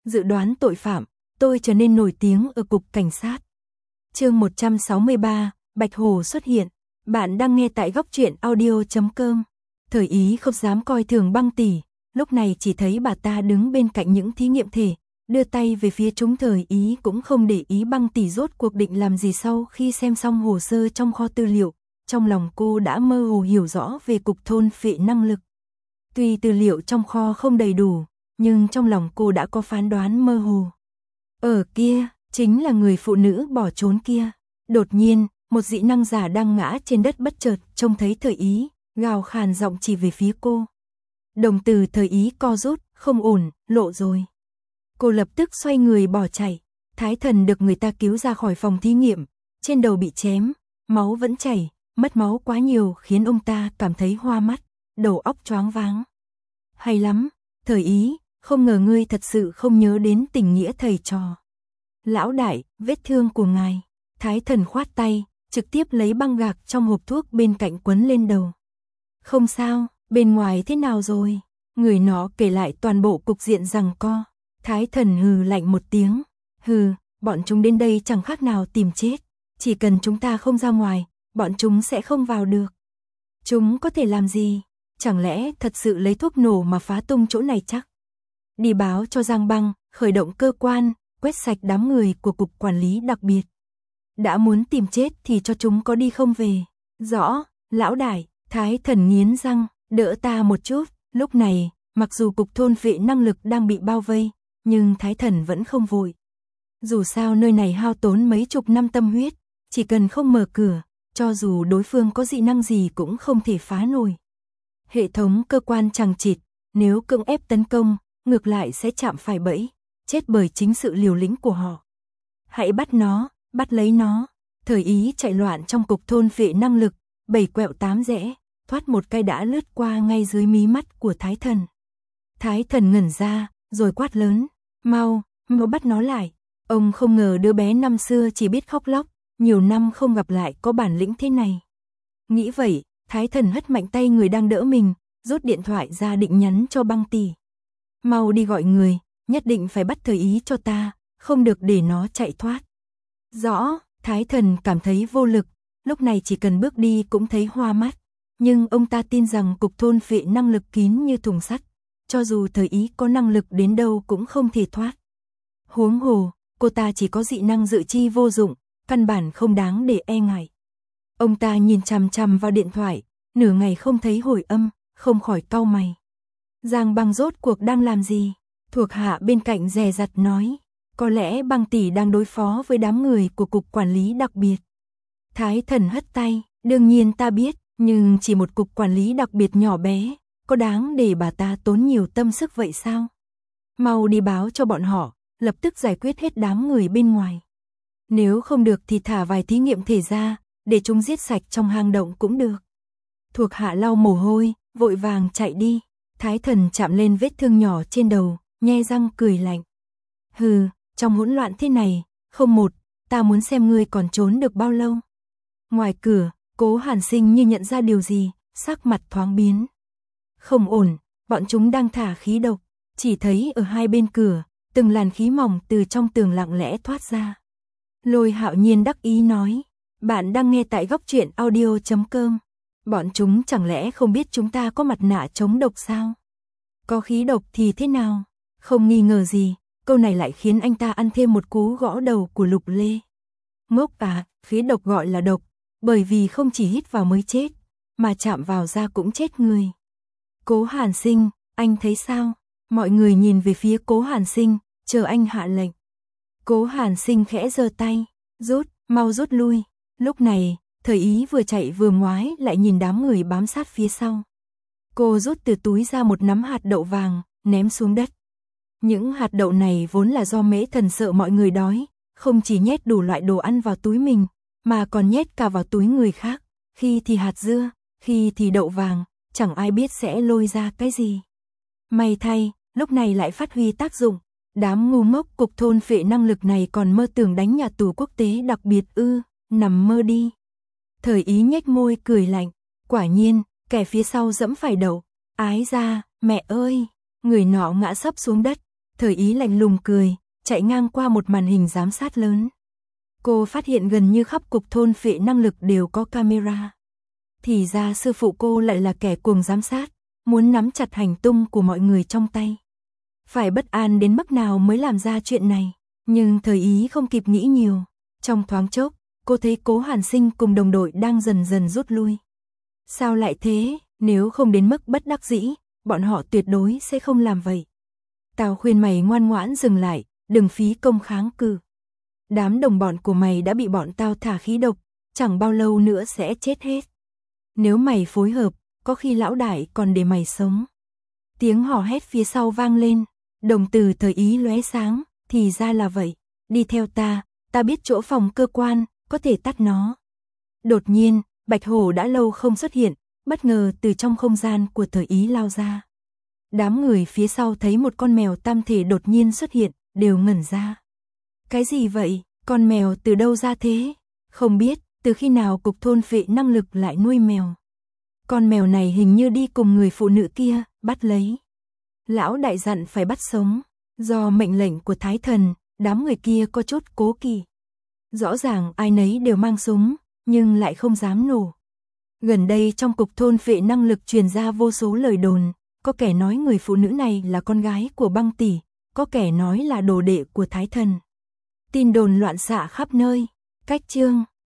Dự đoán tội phạm, tôi trở nên nổi tiếng ở cục cảnh sát. Chương 163, Bạch Hồ xuất hiện. Bạn đang nghe tại goctruyện.audio.com. Thời Ý không dám coi thường Băng tỷ, lúc này chỉ thấy bà ta đứng bên cạnh những thí nghiệm thể, đưa tay về phía chúng. Thời Ý cũng không để ý Băng tỷ rốt cuộc định làm gì. Sau khi xem xong hồ sơ trong kho tư liệu, trong lòng cô đã mơ hồ hiểu rõ về cục thôn phệ năng lực. Tuy tư liệu trong kho không đầy đủ, nhưng trong lòng cô đã có phán đoán mơ hồ. Ở kia, chính là người phụ nữ bỏ trốn kia. Đột nhiên, một dị năng giả đang ngã trên đất bất chợt trông thấy Thời Ý, gào khàn giọng chỉ về phía cô. Đồng tử Thời Ý co rút, không ổn, lộ rồi. Cô lập tức xoay người bỏ chạy. Thái Thần được người ta cứu ra khỏi phòng thí nghiệm, trên đầu bị chém, máu vẫn chảy, mất máu quá nhiều khiến ông ta cảm thấy hoa mắt, đầu óc choáng váng. Hay lắm, Thời Ý, không ngờ ngươi thật sự không nhớ đến tình nghĩa thầy trò. Lão đại, vết thương của ngài. Thái Thần khoát tay, trực tiếp lấy băng gạc trong hộp thuốc bên cạnh quấn lên đầu. Không sao, bên ngoài thế nào rồi? Người nó kể lại toàn bộ cục diện giằng co. Thái Thần hừ lạnh một tiếng. Hừ, bọn chúng đến đây chẳng khác nào tìm chết. Chỉ cần chúng ta không ra ngoài, bọn chúng sẽ không vào được. Chúng có thể làm gì? Chẳng lẽ thật sự lấy thuốc nổ mà phá tung chỗ này chắc? Đi báo cho Giang Băng, khởi động cơ quan, quét sạch đám người của cục quản lý đặc biệt. Đã muốn tìm chết thì cho chúng có đi không về. Rõ, lão đại. Thái Thần nghiến răng, đỡ ta một chút. Lúc này, mặc dù cục thôn phệ năng lực đang bị bao vây, nhưng Thái Thần vẫn không vội. Dù sao nơi này hao tốn mấy chục năm tâm huyết, chỉ cần không mở cửa, cho dù đối phương có dị năng gì cũng không thể phá nổi. Hệ thống cơ quan chằng chịt, nếu cưỡng ép tấn công, ngược lại sẽ chạm phải bẫy, chết bởi chính sự liều lĩnh của họ. Hãy bắt nó, bắt lấy nó. Thời Ý chạy loạn trong cục thôn phệ năng lực, 7 quẹo 8 rẽ, thoát một cái đã lướt qua ngay dưới mí mắt của Thái Thần. Thái Thần ngẩn ra, rồi quát lớn, mau bắt nó lại. Ông không ngờ đứa bé năm xưa chỉ biết khóc lóc, nhiều năm không gặp lại có bản lĩnh thế này. Nghĩ vậy, Thái Thần hất mạnh tay người đang đỡ mình, rút điện thoại ra định nhắn cho Băng tỷ. Mau đi gọi người, nhất định phải bắt Thời Ý cho ta, không được để nó chạy thoát. Rõ, Thái Thần cảm thấy vô lực, lúc này chỉ cần bước đi cũng thấy hoa mắt. Nhưng ông ta tin rằng cục thôn phệ năng lực kín như thùng sắt, cho dù Thời Ý có năng lực đến đâu cũng không thể thoát. Huống hồ, cô ta chỉ có dị năng dự chi vô dụng, căn bản không đáng để e ngại. Ông ta nhìn chằm chằm vào điện thoại, nửa ngày không thấy hồi âm, không khỏi cau mày. Giang Băng rốt cuộc đang làm gì? Thuộc hạ bên cạnh dè dặt nói, có lẽ Băng tỷ đang đối phó với đám người của cục quản lý đặc biệt. Thái Thần hất tay, đương nhiên ta biết, nhưng chỉ một cục quản lý đặc biệt nhỏ bé, có đáng để bà ta tốn nhiều tâm sức vậy sao? Mau đi báo cho bọn họ, lập tức giải quyết hết đám người bên ngoài. Nếu không được thì thả vài thí nghiệm thể ra, để chúng giết sạch trong hang động cũng được. Thuộc hạ lau mồ hôi, vội vàng chạy đi. Thái Thần chạm lên vết thương nhỏ trên đầu, nhe răng cười lạnh. Hừ, trong hỗn loạn thế này, không một, ta muốn xem ngươi còn trốn được bao lâu. Ngoài cửa, Cố Hàn Sinh như nhận ra điều gì, sắc mặt thoáng biến. Không ổn, bọn chúng đang thả khí độc, chỉ thấy ở hai bên cửa, từng làn khí mỏng từ trong tường lặng lẽ thoát ra. Lôi Hạo Nhiên đắc ý nói, bạn đang nghe tại goctruyện.audio.com. Bọn chúng chẳng lẽ không biết chúng ta có mặt nạ chống độc sao? Có khí độc thì thế nào? Không nghi ngờ gì, câu này lại khiến anh ta ăn thêm một cú gõ đầu của Lục Lê. Ngốc à, khí độc gọi là độc, bởi vì không chỉ hít vào mới chết, mà chạm vào da cũng chết người. Cố Hàn Sinh, anh thấy sao? Mọi người nhìn về phía Cố Hàn Sinh, chờ anh hạ lệnh. Cố Hàn Sinh khẽ giơ tay, mau rút lui. Lúc này, Thời Ý vừa chạy vừa ngoái lại nhìn đám người bám sát phía sau. Cô rút từ túi ra một nắm hạt đậu vàng, ném xuống đất. Những hạt đậu này vốn là do Mễ Thần sợ mọi người đói, không chỉ nhét đủ loại đồ ăn vào túi mình, mà còn nhét cả vào túi người khác, khi thì hạt dưa, khi thì đậu vàng, chẳng ai biết sẽ lôi ra cái gì. May thay, lúc này lại phát huy tác dụng, đám ngu ngốc cục thôn phệ năng lực này còn mơ tưởng đánh nhà tù quốc tế đặc biệt ư, nằm mơ đi. Thời Ý nhếch môi cười lạnh, quả nhiên, kẻ phía sau dẫm phải đậu, ái ra, mẹ ơi, người nọ ngã sấp xuống đất, Thời Ý lạnh lùng cười, chạy ngang qua một màn hình giám sát lớn. Cô phát hiện gần như khắp cục thôn phệ năng lực đều có camera. Thì ra sư phụ cô lại là kẻ cuồng giám sát, muốn nắm chặt hành tung của mọi người trong tay. Phải bất an đến mức nào mới làm ra chuyện này, nhưng Thời Ý không kịp nghĩ nhiều. Trong thoáng chốc, cô thấy Cố Hàn Sinh cùng đồng đội đang dần dần rút lui. Sao lại thế, nếu không đến mức bất đắc dĩ, bọn họ tuyệt đối sẽ không làm vậy. Tao khuyên mày ngoan ngoãn dừng lại, đừng phí công kháng cự. Đám đồng bọn của mày đã bị bọn tao thả khí độc, chẳng bao lâu nữa sẽ chết hết. Nếu mày phối hợp, có khi lão đại còn để mày sống. Tiếng hò hét phía sau vang lên, đồng tử Thời Ý lóe sáng, thì ra là vậy, đi theo ta biết chỗ phòng cơ quan, có thể tắt nó. Đột nhiên, Bạch Hổ đã lâu không xuất hiện, bất ngờ từ trong không gian của Thời Ý lao ra. Đám người phía sau thấy một con mèo tam thể đột nhiên xuất hiện, đều ngẩn ra. Cái gì vậy, con mèo từ đâu ra thế? Không biết, từ khi nào cục thôn phệ năng lực lại nuôi mèo. Con mèo này hình như đi cùng người phụ nữ kia, bắt lấy. Lão đại dặn phải bắt sống, do mệnh lệnh của Thái Thần, đám người kia có chút cố kỵ. Rõ ràng ai nấy đều mang súng, nhưng lại không dám nổ. Gần đây trong cục thôn phệ năng lực truyền ra vô số lời đồn, có kẻ nói người phụ nữ này là con gái của Băng tỷ, có kẻ nói là đồ đệ của Thái Thần. Tin đồn loạn xạ khắp nơi, cách chương